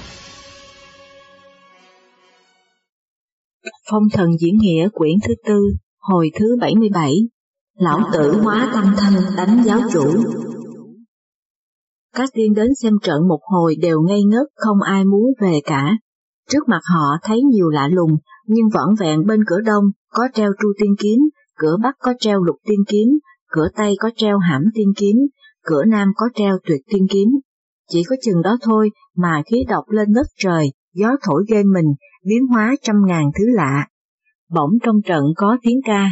Phong thần diễn nghĩa quyển thứ 4, hồi thứ 77. Lão tử hóa tăng thân đánh giáo chủ. Các tiên đến xem trận một hồi đều ngây ngất, không ai muốn về cả. Trước mặt họ thấy nhiều lạ lùng, nhưng vỏn vẹn bên cửa đông có treo tru tiên kiếm, cửa bắc có treo lục tiên kiếm, cửa tây có treo hãm tiên kiếm, cửa nam có treo tuyệt tiên kiếm. Chỉ có chừng đó thôi mà khí độc lên ngất trời, gió thổi ghê mình, biến hóa trăm ngàn thứ lạ. Bỗng trong trận có tiếng ca.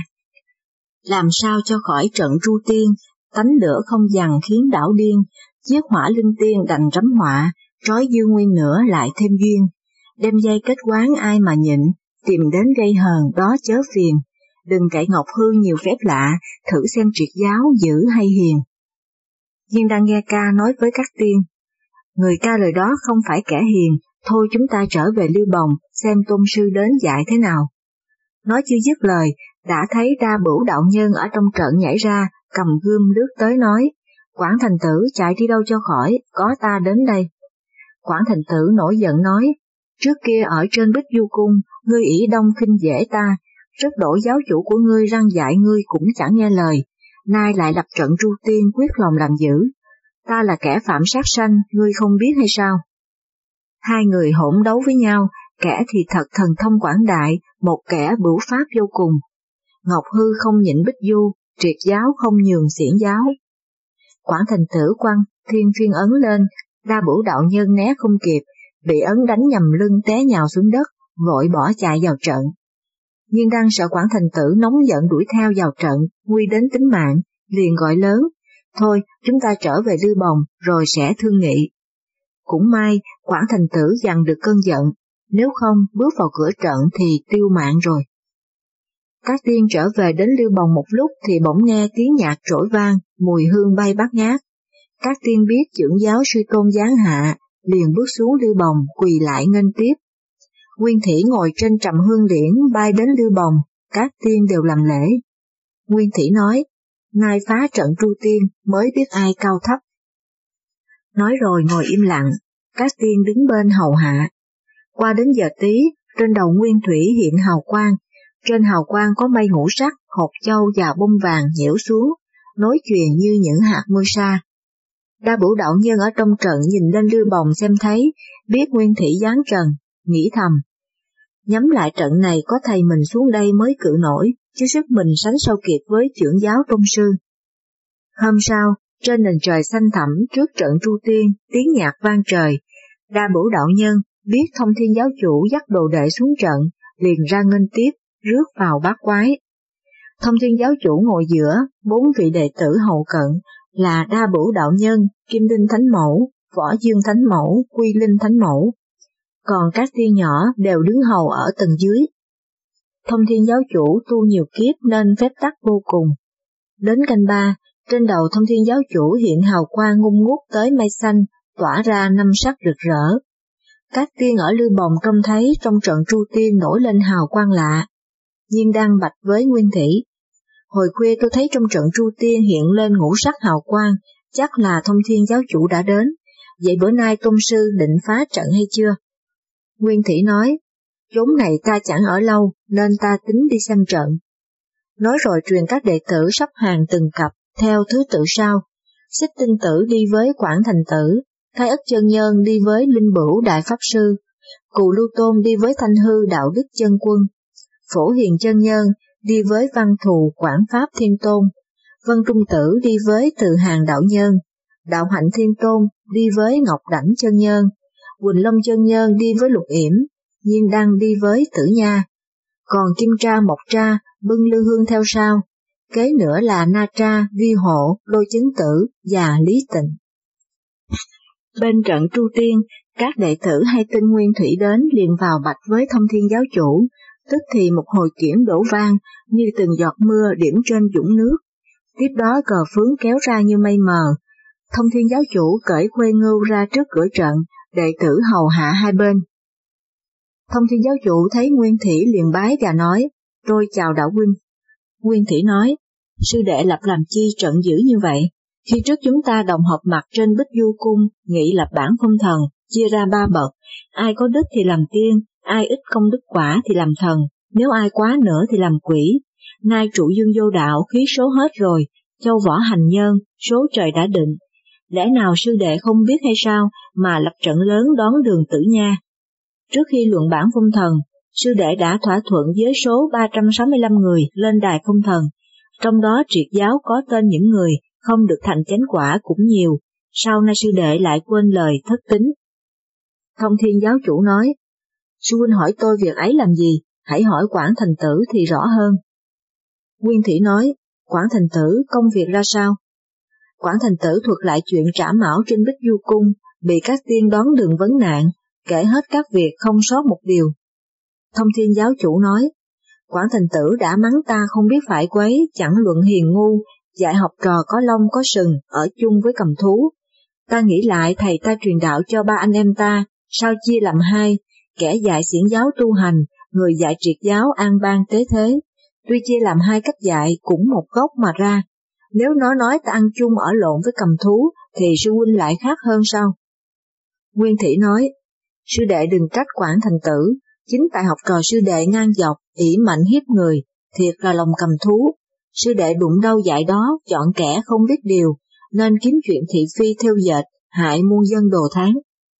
Làm sao cho khỏi trận tru tiên, tánh lửa không dằn khiến đảo điên, chiếc hỏa linh tiên đành rắm họa, trói dư nguyên nữa lại thêm duyên. Đem dây kết quán ai mà nhịn, tìm đến gây hờn đó chớ phiền. Đừng cậy ngọc hư nhiều phép lạ, thử xem triệt giáo dữ hay hiền. Diên đang nghe ca nói với các tiên. Người ca lời đó không phải kẻ hiền, thôi chúng ta trở về Lưu Bồng, xem tôn sư đến dạy thế nào. Nói chưa dứt lời, đã thấy Đa Bửu đạo nhân ở trong trận nhảy ra, cầm gươm lướt tới nói, Quảng Thành Tử chạy đi đâu cho khỏi, có ta đến đây. Quảng Thành Tử nổi giận nói, trước kia ở trên Bích Du Cung, ngươi ỷ đông khinh dễ ta, rất đổi giáo chủ của ngươi răn dạy ngươi cũng chẳng nghe lời, nay lại lập trận tru tiên quyết lòng làm dữ. Ta là kẻ phạm sát sanh, ngươi không biết hay sao? Hai người hỗn đấu với nhau, kẻ thì thật thần thông quảng đại, một kẻ bửu pháp vô cùng. Ngọc hư không nhịn Bích Du, triệt giáo không nhường xiển giáo. Quảng Thành Tử quăng thiên phiên ấn lên, Đa Bửu đạo nhân né không kịp, bị ấn đánh nhầm lưng té nhào xuống đất, vội bỏ chạy vào trận. Nhưng đang sợ Quảng Thành Tử nóng giận đuổi theo vào trận, nguy đến tính mạng, liền gọi lớn, thôi chúng ta trở về Lưu Bồng rồi sẽ thương nghị. Cũng may Quảng Thành Tử dằn được cơn giận, nếu không bước vào cửa trận thì tiêu mạng rồi. Các tiên trở về đến Lưu Bồng một lúc thì bỗng nghe tiếng nhạc trỗi vang, mùi hương bay bát ngát. Các tiên biết chưởng giáo sư tôn giáng hạ, liền bước xuống Lưu Bồng quỳ lại nghênh tiếp. Nguyên Thủy ngồi trên trầm hương liễn bay đến Lưu Bồng, các tiên đều làm lễ. Nguyên Thủy nói, nay phá trận tru tiên mới biết ai cao thấp. Nói rồi ngồi im lặng, các tiên đứng bên hầu hạ. Qua đến giờ tí, trên đầu Nguyên Thủy hiện hào quang, trên hào quang có mây ngũ sắc, hột châu và bông vàng nhiễu xuống, nối truyền như những hạt mưa sa. Đa Bửu đạo nhân ở trong trận nhìn lên Lưu Bồng xem thấy, biết Nguyên Thủy giáng trần, nghĩ thầm. Nhắm lại trận này có thầy mình xuống đây mới cự nổi, chứ sức mình sánh sao kịp với chưởng giáo tôn sư. Hôm sau, trên nền trời xanh thẳm trước trận tru tiên, tiếng nhạc vang trời. Đa Bửu đạo nhân biết Thông Thiên giáo chủ dắt đồ đệ xuống trận, liền ra nghênh tiếp, rước vào bát quái. Thông Thiên giáo chủ ngồi giữa, 4 vị đệ tử hầu cận là Đa Bửu đạo nhân, Kim Linh Thánh Mẫu, Võ Dương Thánh Mẫu, Quy Linh Thánh Mẫu. Còn các tiên nhỏ đều đứng hầu ở tầng dưới. Thông Thiên giáo chủ tu nhiều kiếp nên phép tắc vô cùng. Đến canh 3, trên đầu Thông Thiên giáo chủ hiện hào quang ngung ngút tới mây xanh, tỏa ra 5 sắc rực rỡ. Các tiên ở Lưu Bồng trông thấy trong trận tru tiên nổi lên hào quang lạ. Diên đang bạch với Nguyên Thủy. Hồi khuya tôi thấy trong trận tru tiên hiện lên ngũ sắc hào quang, chắc là Thông Thiên giáo chủ đã đến. Vậy bữa nay tôn sư định phá trận hay chưa? Nguyên Thủy nói, chốn này ta chẳng ở lâu nên ta tính đi xem trận. Nói rồi truyền các đệ tử sắp hàng từng cặp, theo thứ tự sau. Xích Tinh Tử đi với Quảng Thành Tử, Thái Ất Chân Nhân đi với Linh Bửu Đại Pháp Sư, Cù Lưu Tôn đi với Thanh Hư Đạo Đức Chân Quân, Phổ Hiền Chân Nhân đi với Văn Thù Quảng Pháp Thiên Tôn, Vân Trung Tử đi với Từ Hàng Đạo Nhân, Đạo Hạnh Thiên Tôn đi với Ngọc Đảnh Chân Nhân, Quỳnh Long Chân Nhân đi với Lục Yểm, Nhiên Đăng đi với Tử Nha, còn Kim Tra Mộc Tra bưng lư hương theo sau, kế nữa là Na Tra, Vi Hộ, Lôi Chứng Tử và Lý Tịnh. Bên trận tru tiên, các đệ tử hay tin Nguyên Thủy đến liền vào bạch với Thông Thiên giáo chủ, tức thì một hồi kiển đổ vang như từng giọt mưa điểm trên dũng nước. Tiếp đó cờ phướng kéo ra như mây mờ. Thông Thiên giáo chủ cởi khuê ngưu ra trước cửa trận, đệ tử hầu hạ hai bên. Thông Thiên giáo chủ thấy Nguyên Thủy liền bái và nói, tôi chào đạo huynh. Nguyên Thủy nói, sư đệ lập làm chi trận dữ như vậy? Khi trước chúng ta đồng họp mặt trên Bích Du Cung, nghị lập bản phong thần, chia ra 3 bậc, ai có đức thì làm tiên, ai ít công đức quả thì làm thần, nếu ai quá nữa thì làm quỷ. Nay trụ dương vô đạo, khí số hết rồi, châu võ hành nhân, số trời đã định. Lẽ nào sư đệ không biết hay sao mà lập trận lớn đón đường Tử Nha? Trước khi luận bản phong thần, sư đệ đã thỏa thuận với số 365 người lên đài phong thần, trong đó triệt giáo có tên những người không được thành chánh quả cũng nhiều, sau nay sư đệ lại quên lời thất tín. Thông Thiên giáo chủ nói, sư huynh hỏi tôi việc ấy làm gì, hãy hỏi Quảng Thành Tử thì rõ hơn. Nguyên Thủy nói, Quảng Thành Tử công việc ra sao? Quảng Thành Tử thuật lại chuyện Trảm Mão trên Bích Du Cung, bị các tiên đón đường vấn nạn, kể hết các việc không sót một điều. Thông Thiên giáo chủ nói, Quảng Thành Tử đã mắng ta không biết phải quấy, chẳng luận hiền ngu, dạy học trò có lông có sừng, ở chung với cầm thú. Ta nghĩ lại thầy ta truyền đạo cho 3 anh em ta, sao chia làm 2, kẻ dạy xiển giáo tu hành, người dạy triệt giáo an bang tế thế. Tuy chia làm 2 cách dạy cũng một gốc mà ra, nếu nó nói ta ăn chung ở lộn với cầm thú, thì sư huynh lại khác hơn sao? Nguyên Thủy nói, sư đệ đừng trách Quảng Thành Tử, chính tại học trò sư đệ ngang dọc, ỷ mạnh hiếp người, thiệt là lòng cầm thú. Sư đệ đụng đâu dạy đó, chọn kẻ không biết điều, nên kiếm chuyện thị phi theo dệt, hại muôn dân đồ tháng.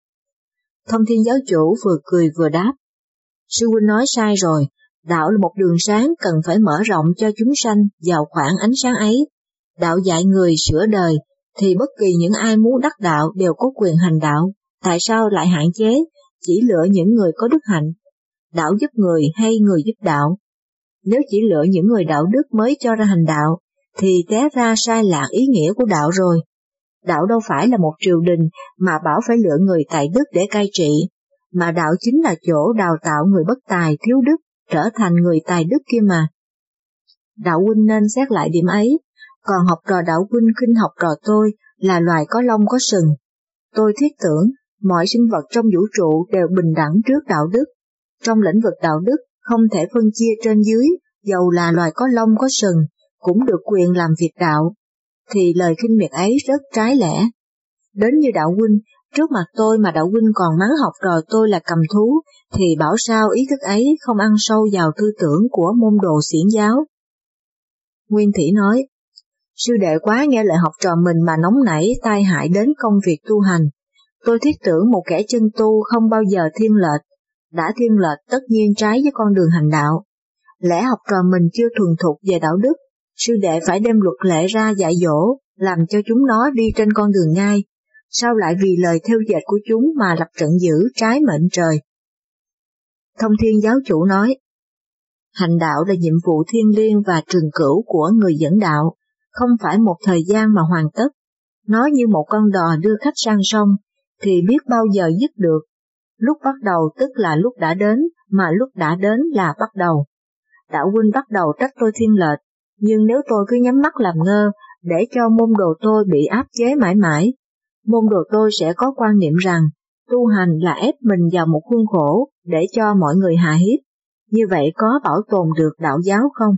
Thông Thiên giáo chủ vừa cười vừa đáp, sư huynh nói sai rồi, đạo là một đường sáng cần phải mở rộng cho chúng sanh vào khoảng ánh sáng ấy. Đạo dạy người sửa đời, thì bất kỳ những ai muốn đắc đạo đều có quyền hành đạo, tại sao lại hạn chế, chỉ lựa những người có đức hạnh? Đạo giúp người hay người giúp đạo? Nếu chỉ lựa những người đạo đức mới cho ra hành đạo, thì té ra sai lạc ý nghĩa của đạo rồi. Đạo đâu phải là một triều đình mà bảo phải lựa người tài đức để cai trị, mà đạo chính là chỗ đào tạo người bất tài, thiếu đức, trở thành người tài đức kia mà. Đạo huynh nên xét lại điểm ấy, còn học trò đạo huynh khinh học trò tôi là loài có lông có sừng. Tôi thiết tưởng, mọi sinh vật trong vũ trụ đều bình đẳng trước đạo đức. Trong lĩnh vực đạo đức không thể phân chia trên dưới, dầu là loài có lông có sừng, cũng được quyền làm việc đạo. Thì lời khinh miệt ấy rất trái lẽ. Đến như đạo huynh, trước mặt tôi mà đạo huynh còn mắng học trò tôi là cầm thú, thì bảo sao ý thức ấy không ăn sâu vào tư tưởng của môn đồ xiển giáo. Nguyên Thủy nói, sư đệ quá nghe lời học trò mình mà nóng nảy tai hại đến công việc tu hành. Tôi thiết tưởng một kẻ chân tu không bao giờ thiên lệch, đã thiên lệch tất nhiên trái với con đường hành đạo. Lẽ học trò mình chưa thuần thục về đạo đức, sư đệ phải đem luật lệ ra dạy dỗ, làm cho chúng nó đi trên con đường ngay, sao lại vì lời theo dệt của chúng mà lập trận dữ trái mệnh trời? Thông Thiên giáo chủ nói, hành đạo là nhiệm vụ thiêng liêng và trường cửu của người dẫn đạo, không phải một thời gian mà hoàn tất. Nó như một con đò đưa khách sang sông, thì biết bao giờ dứt được. Lúc bắt đầu tức là lúc đã đến, mà lúc đã đến là bắt đầu. Đạo huynh bắt đầu trách tôi thiên lệch, nhưng nếu tôi cứ nhắm mắt làm ngơ, để cho môn đồ tôi bị áp chế mãi mãi, môn đồ tôi sẽ có quan niệm rằng tu hành là ép mình vào một khuôn khổ để cho mọi người hà hiếp. Như vậy có bảo tồn được đạo giáo không?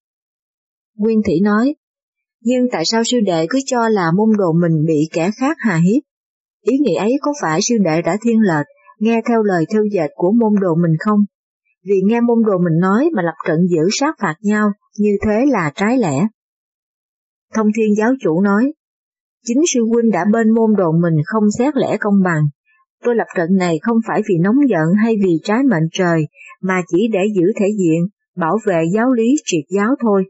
Nguyên Thủy nói, nhưng tại sao sư đệ cứ cho là môn đồ mình bị kẻ khác hà hiếp? Ý nghĩ ấy có phải sư đệ đã thiên lệch, nghe theo lời theo dệt của môn đồ mình không? Vì nghe môn đồ mình nói mà lập trận giữ sát phạt nhau, như thế là trái lẽ. Thông Thiên giáo chủ nói, chính sư huynh đã bên môn đồ mình không xét lẽ công bằng. Tôi lập trận này không phải vì nóng giận hay vì trái mệnh trời, mà chỉ để giữ thể diện, bảo vệ giáo lý triệt giáo thôi.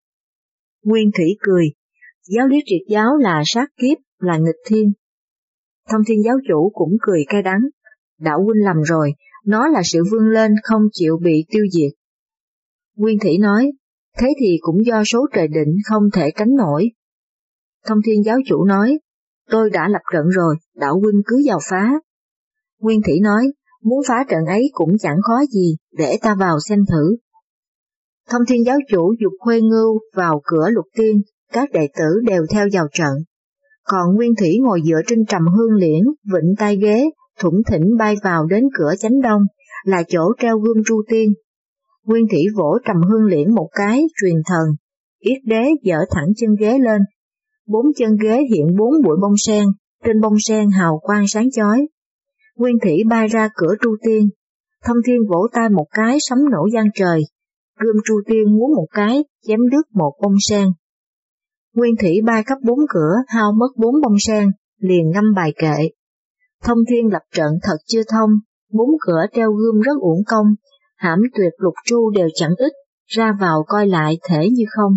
Nguyên Thủy cười, giáo lý triệt giáo là sát kiếp, là nghịch thiên. Thông Thiên giáo chủ cũng cười cay đắng, đạo huynh lầm rồi, nó là sự vươn lên không chịu bị tiêu diệt. Nguyên Thủy nói, thế thì cũng do số trời định không thể tránh nổi. Thông Thiên giáo chủ nói, tôi đã lập trận rồi, đạo huynh cứ vào phá. Nguyên Thủy nói, muốn phá trận ấy cũng chẳng khó gì, để ta vào xem thử. Thông Thiên giáo chủ giục Khuê Ngưu vào cửa Lục Tiên, các đệ tử đều theo vào trận. Còn Nguyên Thủy ngồi dựa trên trầm hương liễn, vịnh tay ghế, thủng thỉnh bay vào đến cửa chánh đông, là chỗ treo gươm Tru Tiên. Nguyên Thủy vỗ trầm hương liễn một cái, truyền thần, Yết Đế dở thẳng chân ghế lên. 4 chân ghế hiện 4 bụi bông sen, trên bông sen hào quang sáng chói. Nguyên Thủy bay ra cửa Tru Tiên, Thông Thiên vỗ tay một cái sấm nổ vang trời, gươm Tru Tiên múa một cái chém đứt một bông sen. Nguyên Thủy bay khắp 4 cửa hao mất 4 bông sen, liền ngâm bài kệ. Thông Thiên lập trận thật chưa thông, 4 cửa treo gươm rất uổng công, hãm tuyệt lục tru đều chẳng ích, ra vào coi lại thể như không.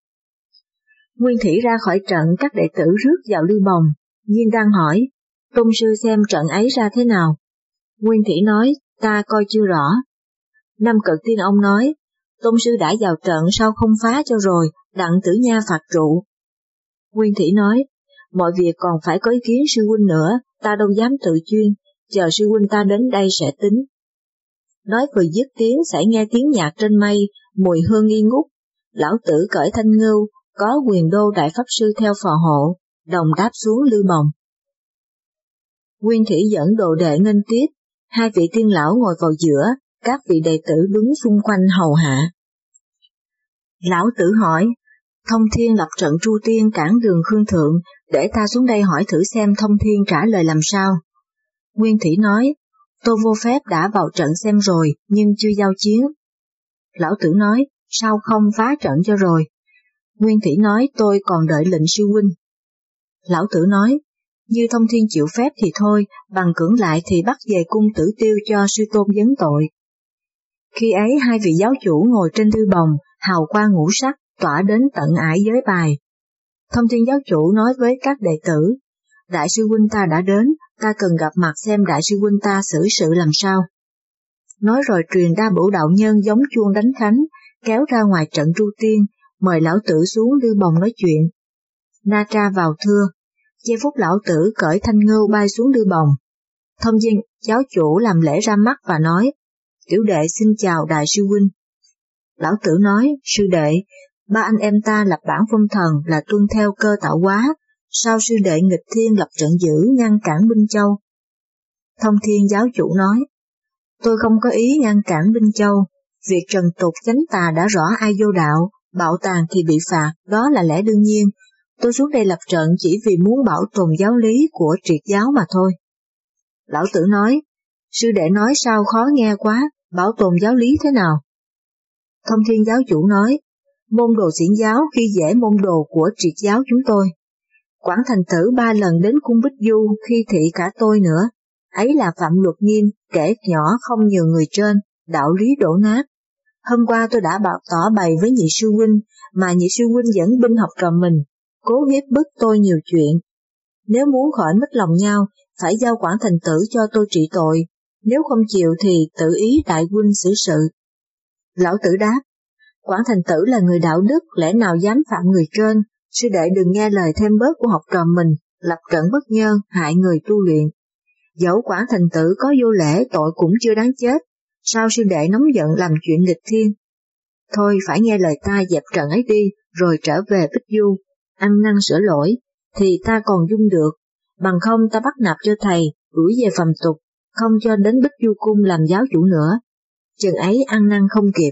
Nguyên Thủy ra khỏi trận, các đệ tử rước vào Lưu Bồng, Nhiên đang hỏi, tôn sư xem trận ấy ra thế nào? Nguyên Thủy nói, ta coi chưa rõ. Nam Cực Tiên Ông nói, tôn sư đã vào trận sao không phá cho rồi, đặng Tử Nha phạt trụ. Nguyên Thủy nói, mọi việc còn phải có ý kiến sư huynh nữa, ta đâu dám tự chuyên, chờ sư huynh ta đến đây sẽ tính. Nói vừa dứt tiếng xảy nghe tiếng nhạc trên mây, mùi hương nghi ngút, lão tử cởi thanh ngưu, có Quyền Đô đại pháp sư theo phò hộ, đồng đáp xuống Lưu Bồng. Nguyên Thủy dẫn đồ đệ nghênh tiếp, 2 vị tiên lão ngồi vào giữa, các vị đệ tử đứng xung quanh hầu hạ. Lão tử hỏi, Thông Thiên lập trận Tru Tiên cản đường Khương Thượng, để ta xuống đây hỏi thử xem Thông Thiên trả lời làm sao. Nguyên Thủy nói, tôi vô phép đã vào trận xem rồi, nhưng chưa giao chiến. Lão tử nói, sao không phá trận cho rồi? Nguyên Thủy nói, tôi còn đợi lệnh sư huynh. Lão tử nói, như Thông Thiên chịu phép thì thôi, bằng cưỡng lại thì bắt về cung Tử Tiêu cho sư tôn vấn tội. Khi ấy 2 vị giáo chủ ngồi trên Lưu Bồng, hào quang ngũ sắc, tỏa đến tận ải giới bài. Thông Thiên giáo chủ nói với các đệ tử, đại sư huynh ta đã đến, ta cần gặp mặt xem đại sư huynh ta xử sự làm sao. Nói rồi truyền đa bửu đạo nhân giống chuông đánh khánh, kéo ra ngoài trận Tru Tiên, mời lão tử xuống Lưu Bồng nói chuyện. Na Tra vào thưa, giây phút lão tử cởi thanh ngưu bay xuống Lưu Bồng. Thông Thiên giáo chủ làm lễ ra mắt và nói, tiểu đệ xin chào đại sư huynh. Lão tử nói, sư đệ, 3 anh em ta lập bản phong thần là tuân theo cơ tạo hóa, sao sư đệ nghịch thiên lập trận dữ ngăn cản Binh Châu? Thông Thiên giáo chủ nói, tôi không có ý ngăn cản Binh Châu, việc trần tục chánh tà đã rõ ai vô đạo, bạo tàn thì bị phạt, đó là lẽ đương nhiên. Tôi xuống đây lập trận chỉ vì muốn bảo tồn giáo lý của triệt giáo mà thôi. Lão tử nói, sư đệ nói sao khó nghe quá, bảo tồn giáo lý thế nào? Thông Thiên giáo chủ nói, môn đồ xiển giáo khi dễ môn đồ của triệt giáo chúng tôi. Quảng Thành Tử 3 lần đến cung Bích Du khi thị cả tôi nữa, ấy là phạm luật nghiêm, kể nhỏ không nhường người trên, đạo lý đổ nát. Hôm qua tôi đã tỏ bày với nhị sư huynh, mà nhị sư huynh dẫn binh học trò mình, cố hiếp bức tôi nhiều chuyện. Nếu muốn khỏi mất lòng nhau, phải giao Quảng Thành Tử cho tôi trị tội, nếu không chịu thì tự ý đại huynh xử sự. Lão tử đáp, Quảng Thành Tử là người đạo đức, lẽ nào dám phạm người trên, sư đệ đừng nghe lời thêm bớt của học trò mình, lập trận bất nhân, hại người tu luyện. Dẫu Quảng Thành Tử có vô lễ tội cũng chưa đáng chết, sao sư đệ nóng giận làm chuyện nghịch thiên? Thôi phải nghe lời ta dẹp trận ấy đi, rồi trở về Bích Du, ăn năn sửa lỗi, thì ta còn dung được, bằng không ta bắt nạp cho thầy, đuổi về phàm tục, không cho đến Bích Du cung làm giáo chủ nữa. Chừng ấy ăn năn không kịp.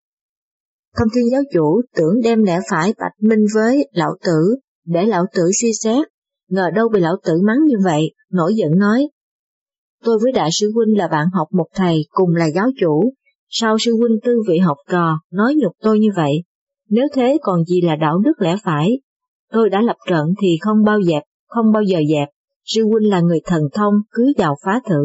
Thông Thiên giáo chủ tưởng đem lẽ phải bạch minh với lão tử, để lão tử suy xét, ngờ đâu bị lão tử mắng như vậy, nổi giận nói, tôi với đại sư huynh là bạn học một thầy, cùng là giáo chủ, sao sư huynh tư vị học trò nói nhục tôi như vậy? Nếu thế còn gì là đạo đức lẽ phải? Tôi đã lập trận thì không bao giờ dẹp, sư huynh là người thần thông, cứ vào phá thử.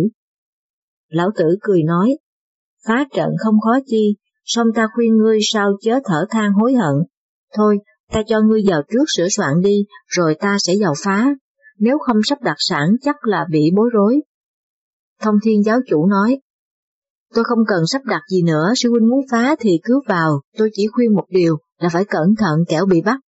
Lão tử cười nói, phá trận không khó chi, song ta khuyên ngươi sao chớ thở than hối hận. Thôi, ta cho ngươi vào trước sửa soạn đi, rồi ta sẽ vào phá, nếu không sắp đặt sẵn chắc là bị bối rối. Thông Thiên giáo chủ nói, tôi không cần sắp đặt gì nữa, sư huynh muốn phá thì cứ vào, tôi chỉ khuyên một điều là phải cẩn thận kẻo bị bắt.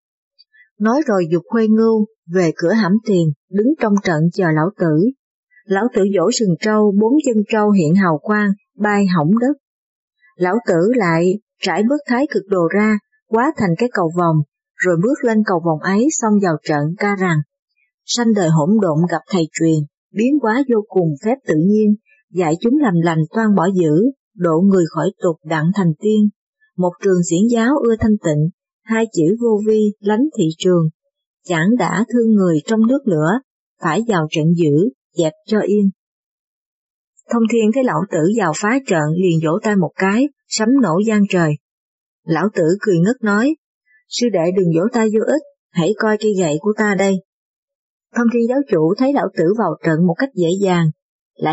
Nói rồi giục Khuê Ngưu về cửa hãm tiền, đứng trong trận chờ lão tử. Lão tử vỗ sừng trâu, 4 chân trâu hiện hào quang, bay hỏng đất. Lão tử lại trải bước thái cực đồ ra, hóa thành cái cầu vòng, rồi bước lên cầu vòng ấy xong vào trận ca rằng, sanh đời hỗn độn gặp thầy truyền, biến hóa vô cùng phép tự nhiên, dạy chúng làm lành toan bỏ dữ, độ người khỏi tục đặng thành tiên. Một trường xiển giáo ưa thanh tịnh, 2 chữ vô vi lánh thị trường, chẳng đã thương người trong nước lửa, phải vào trận dữ, dẹp cho yên. Thông Thiên thấy lão tử vào phá trận liền vỗ tay một cái, sấm nổ vang trời. Lão tử cười ngất nói, sư đệ đừng vỗ tay vô ích, hãy coi cây gậy của ta đây. Thông Thiên giáo chủ thấy lão tử vào trận một cách dễ dàng, lại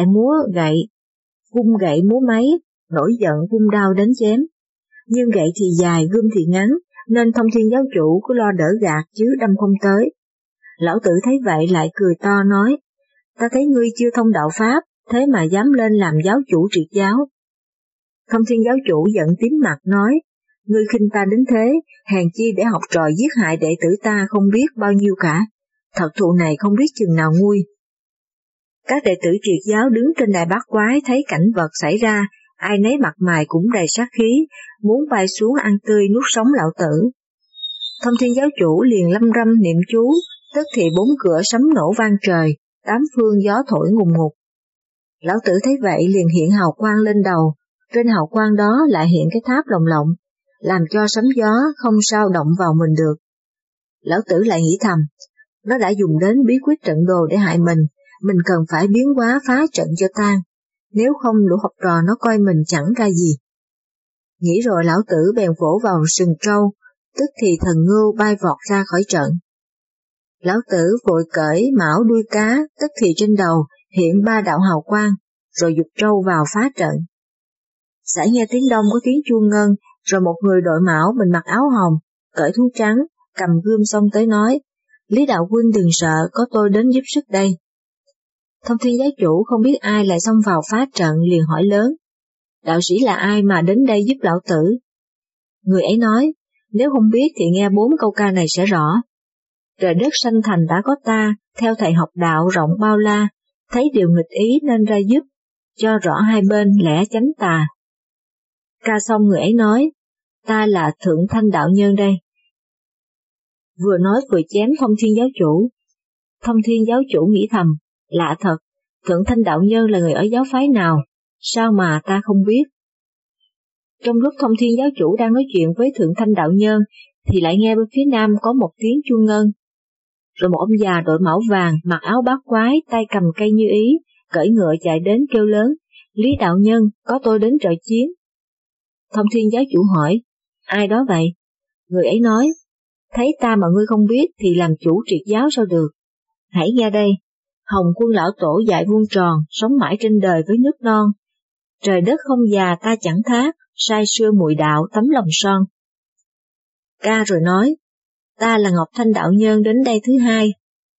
vung gậy múa máy, nổi giận vung đao đến chém. Nhưng gậy thì dài, gươm thì ngắn, nên Thông Thiên giáo chủ cứ lo đỡ gạt chứ đâm không tới. Lão tử thấy vậy lại cười to nói, ta thấy ngươi chưa thông đạo pháp, thế mà dám lên làm giáo chủ triệt giáo. Thông Thiên giáo chủ giận tím mặt nói, ngươi khinh ta đến thế, hèn chi để học trò giết hại đệ tử ta không biết bao nhiêu cả, thật thù này không biết chừng nào nguôi. Các đệ tử triệt giáo đứng trên đài bát quái thấy cảnh vật xảy ra, ai nấy mặt mày cũng đầy sát khí, muốn bay xuống ăn tươi nuốt sống lão tử. Thông Thiên giáo chủ liền lâm râm niệm chú, tức thì bốn cửa sấm nổ vang trời, tám phương gió thổi ngùng ngục. Lão tử thấy vậy liền hiện hào quang lên đầu, trên hào quang đó lại hiện cái tháp lồng lộng, làm cho sấm gió không sao động vào mình được. Lão tử lại nghĩ thầm, nó đã dùng đến bí quyết trận đồ để hại mình cần phải biến hóa phá trận cho tan, nếu không lũ học trò nó coi mình chẳng ra gì. Nghĩ rồi lão tử bèn vỗ vào sừng trâu, tức thì thần ngưu bay vọt ra khỏi trận. Lão tử vội cởi mão đuôi cá, tức thì trên đầu hiện ba đạo hào quang, rồi giục trâu vào phá trận. Sải nghe tiếng đông có tiếng chuông ngân, rồi một người đội mão mình mặc áo hồng, cởi thú trắng, cầm gươm xông tới nói, Lý đạo huynh đừng sợ, có tôi đến giúp sức đây. Thông Thiên giáo chủ không biết ai lại xông vào phá trận liền hỏi lớn, đạo sĩ là ai mà đến đây giúp lão tử? Người ấy nói, nếu không biết thì nghe 4 câu ca này sẽ rõ. Trời đất sanh thành đã có ta, theo thầy học đạo rộng bao la, thấy điều nghịch ý nên ra giúp, cho rõ hai bên lẽ chánh tà. Ca xong người ấy nói, ta là Thượng Thanh đạo nhân đây. Vừa nói vừa chém Thông Thiên giáo chủ. Thông Thiên giáo chủ nghĩ thầm, lạ thật, Thượng Thanh đạo nhân là người ở giáo phái nào, sao mà ta không biết. Trong lúc Thông Thiên giáo chủ đang nói chuyện với Thượng Thanh đạo nhân, thì lại nghe bên phía nam có một tiếng chuông ngân. Rồi một ông già đội mão vàng, mặc áo bát quái, tay cầm cây như ý, cưỡi ngựa chạy đến kêu lớn, Lý đạo nhân, có tôi đến trợ chiến. Thông Thiên giáo chủ hỏi, ai đó vậy? Người ấy nói, thấy ta mà ngươi không biết thì làm chủ triệt giáo sao được. Hãy nghe đây, Hồng Quân lão tổ dạy vuông tròn, sống mãi trên đời với nước non. Trời đất không già ta chẳng thác, sai xưa mùi đạo tấm lòng son. Ca rồi nói, ta là Ngọc Thanh đạo nhân đến đây thứ hai.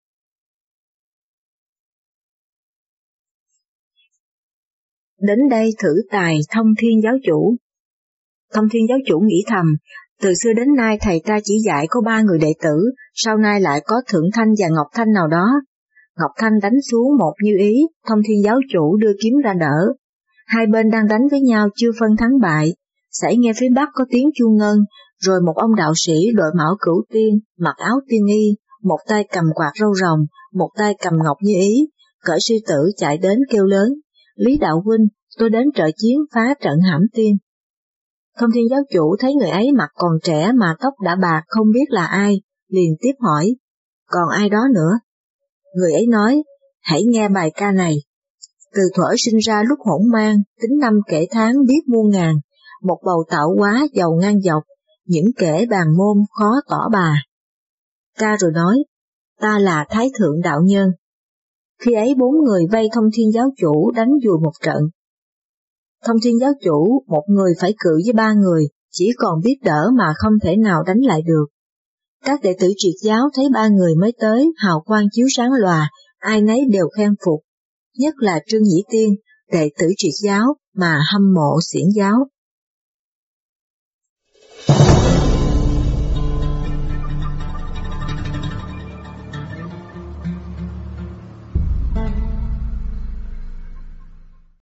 Đến đây thử tài Thông Thiên giáo chủ. Thông Thiên giáo chủ nghĩ thầm, từ xưa đến nay thầy ta chỉ dạy có 3 người đệ tử, sau nay lại có Thượng Thanh và Ngọc Thanh nào đó. Ngọc Thanh đánh xuống một như ý, Thông Thiên giáo chủ đưa kiếm ra đỡ. Hai bên đang đánh với nhau chưa phân thắng bại, sảy nghe phía bắc có tiếng chuông ngân, rồi một ông đạo sĩ đội mão cửu tiên, mặc áo tiên y, một tay cầm quạt râu rồng, một tay cầm ngọc như ý, cởi sư tử chạy đến kêu lớn, Lý đạo huynh, tôi đến trợ chiến phá trận hãm tiên. Thông Thiên giáo chủ thấy người ấy mặt còn trẻ mà tóc đã bạc không biết là ai, liền tiếp hỏi, còn ai đó nữa? Người ấy nói, hãy nghe bài ca này. Từ thuở sinh ra lúc hỗn mang, tính năm kể tháng biết muôn ngàn, một bầu tạo hóa giàu ngang dọc, những kể bàn môn khó tỏ bà. Ca rồi nói, ta là Thái Thượng đạo nhân. Khi ấy 4 người vây Thông Thiên giáo chủ đánh dùi một trận. Thông Thiên giáo chủ, một người phải cự với 3 người, chỉ còn biết đỡ mà không thể nào đánh lại được. Các đệ tử triệt giáo thấy 3 người mới tới, hào quang chiếu sáng lòa, ai nấy đều khen phục, nhất là Trương Nhĩ Tiên, đệ tử triệt giáo mà hâm mộ xiển giáo.